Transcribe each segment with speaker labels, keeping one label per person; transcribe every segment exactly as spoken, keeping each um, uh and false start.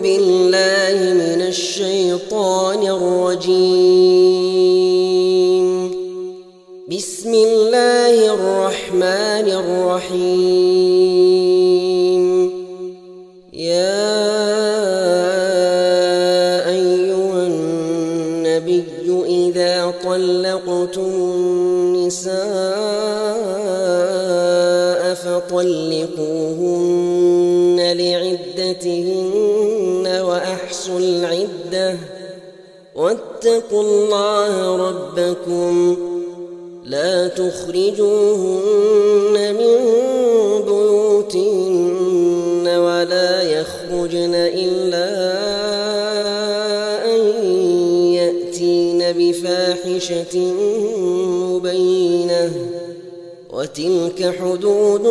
Speaker 1: بالله من الشيطان الرجيم. بسم الله الرحمن الرحيم. يا أيها النبي إذا طلقتم النساء فطلقوهن لعدتهن وأحصوا العدة واتقوا الله ربكم لا تخرجوهن من بيوتهن ولا يخرجن إلا أن يأتين بفاحشة مبينة وتلك حدود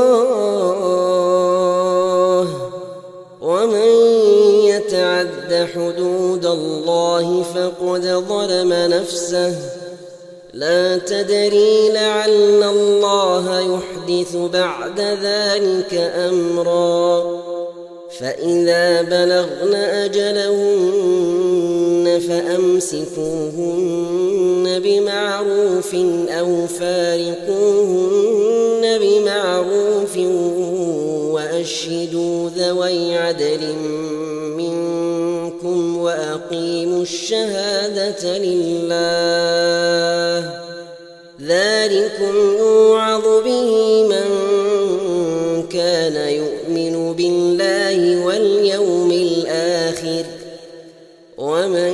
Speaker 1: الله ومن يتعد حدود الله فقد ظلم نفسه لا تدري لعل الله يحدث بعد ذلك أمرا. فإذا بلغن أجلهن فأمسكوهن بمعروف أو فارقوهن بمعروف وأشهدوا ذوي عدل منكم وأقيموا الشهادة لله ذلكم يوعظ به من كان يؤمن بالله واليوم الآخر ومن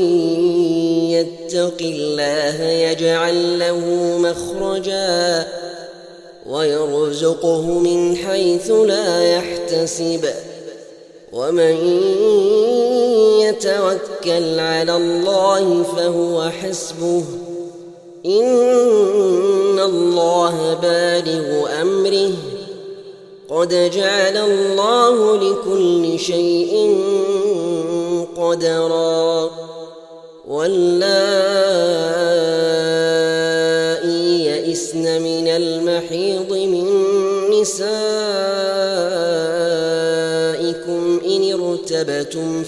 Speaker 1: يتق الله يجعل له مخرجا ويرزقه من حيث لا يحتسب ومن يتوكل على الله فهو حسبه إن الله بالغ أمره قد جعل الله لكل شيء قدرا. واللائي يئسن من المحيض من نسائكم إن ارتبتم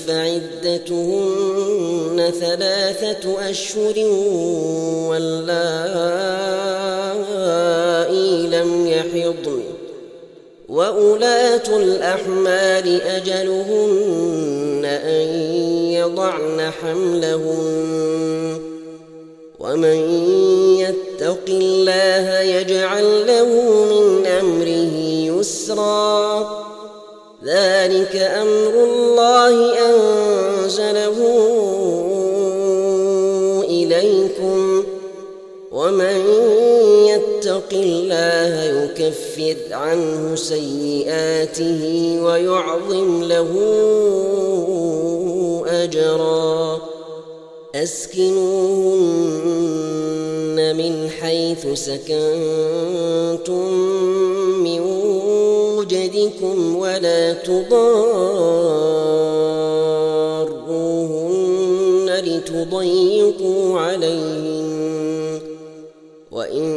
Speaker 1: فعدتهن ثلاثة أشهر واللائي لم يحضن وأولاة الأحمال أجلهن أن يضعن حملهن ومن يتق الله يجعل له من أمره يسرا ذلك أمر الله أنزله إليكم ومن يتق الله يكفر عنه سيئاته ويعظم له أجرا. أسكنوهن من حيث سكنتم من وجدكم ولا تضاروهن لتضيقوا عليهن وإن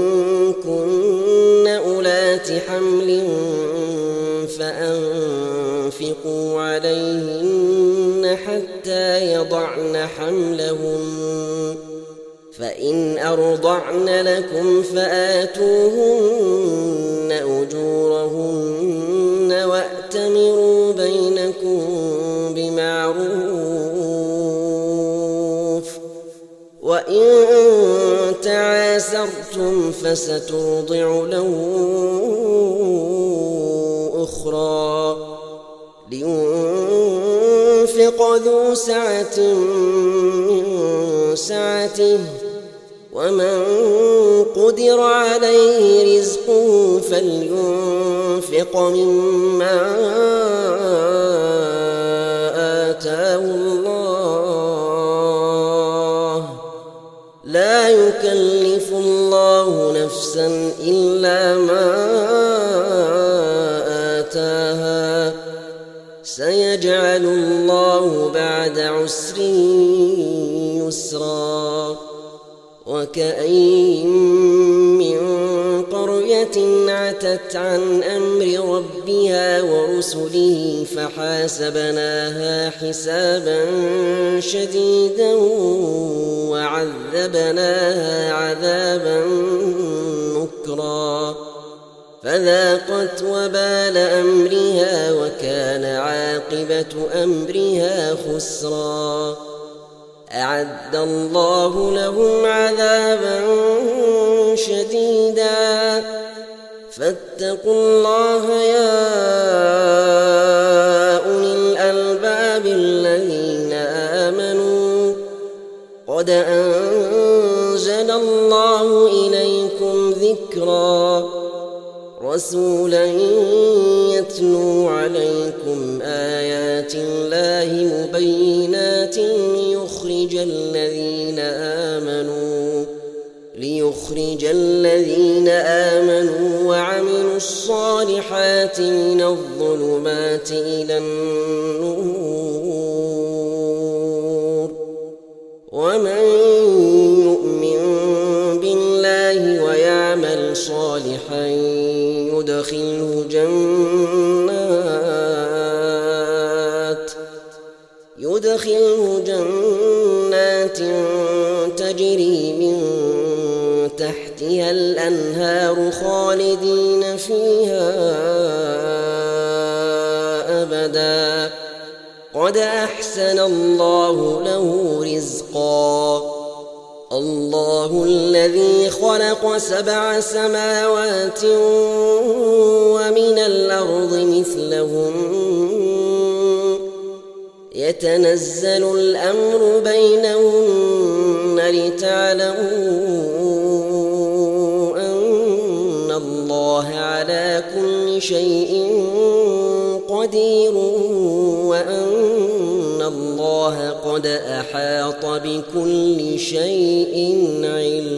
Speaker 1: كن أولات حمل فأنفقوا عليهن حتى يضعن حملهن فإن أرضعن لكم فآتوهن أجورهن وأتمروا بينكم بمعروف وإن تعاسرتم فسترضع له أخرى لينفق ذو سعة من سعته ومن قدر عليه رزقه فلينفق مما آتاه الله لا يكلف الله نفسا إلا ما آتاها سيجعل الله بعد عسر يسرا. وكأين من قرية قرية عتت عن أمر ربها ورسله فحاسبناها حسابا شديدا وعذبناها عذابا نكرا فذاقت وبال أمرها وكان عاقبة أمرها خسرا أعد الله لهم عذابا شديدا فاتقوا الله يا أولي الألباب الذين آمنوا قد أنزل الله إليكم ذكرا رسولا يتلو عليكم آيات الله مبينات ليخرج الذين آمنوا ليخرج الذين آمنوا وعملوا الصالحات من الظلمات إلى النور ومن يؤمن بالله ويعمل صالحا يدخله جنات يدخله جنات تجري من تحتها الأنهار خالدين فيها أبدا قد أحسن الله له رزقا الله الذي خلق سبع سماوات ومن الأرض مثلهم يتنزل الأمر بينهن لتعلموا أن الله على كل شيء قدير وأن الله قد أحاط بكل شيء علما.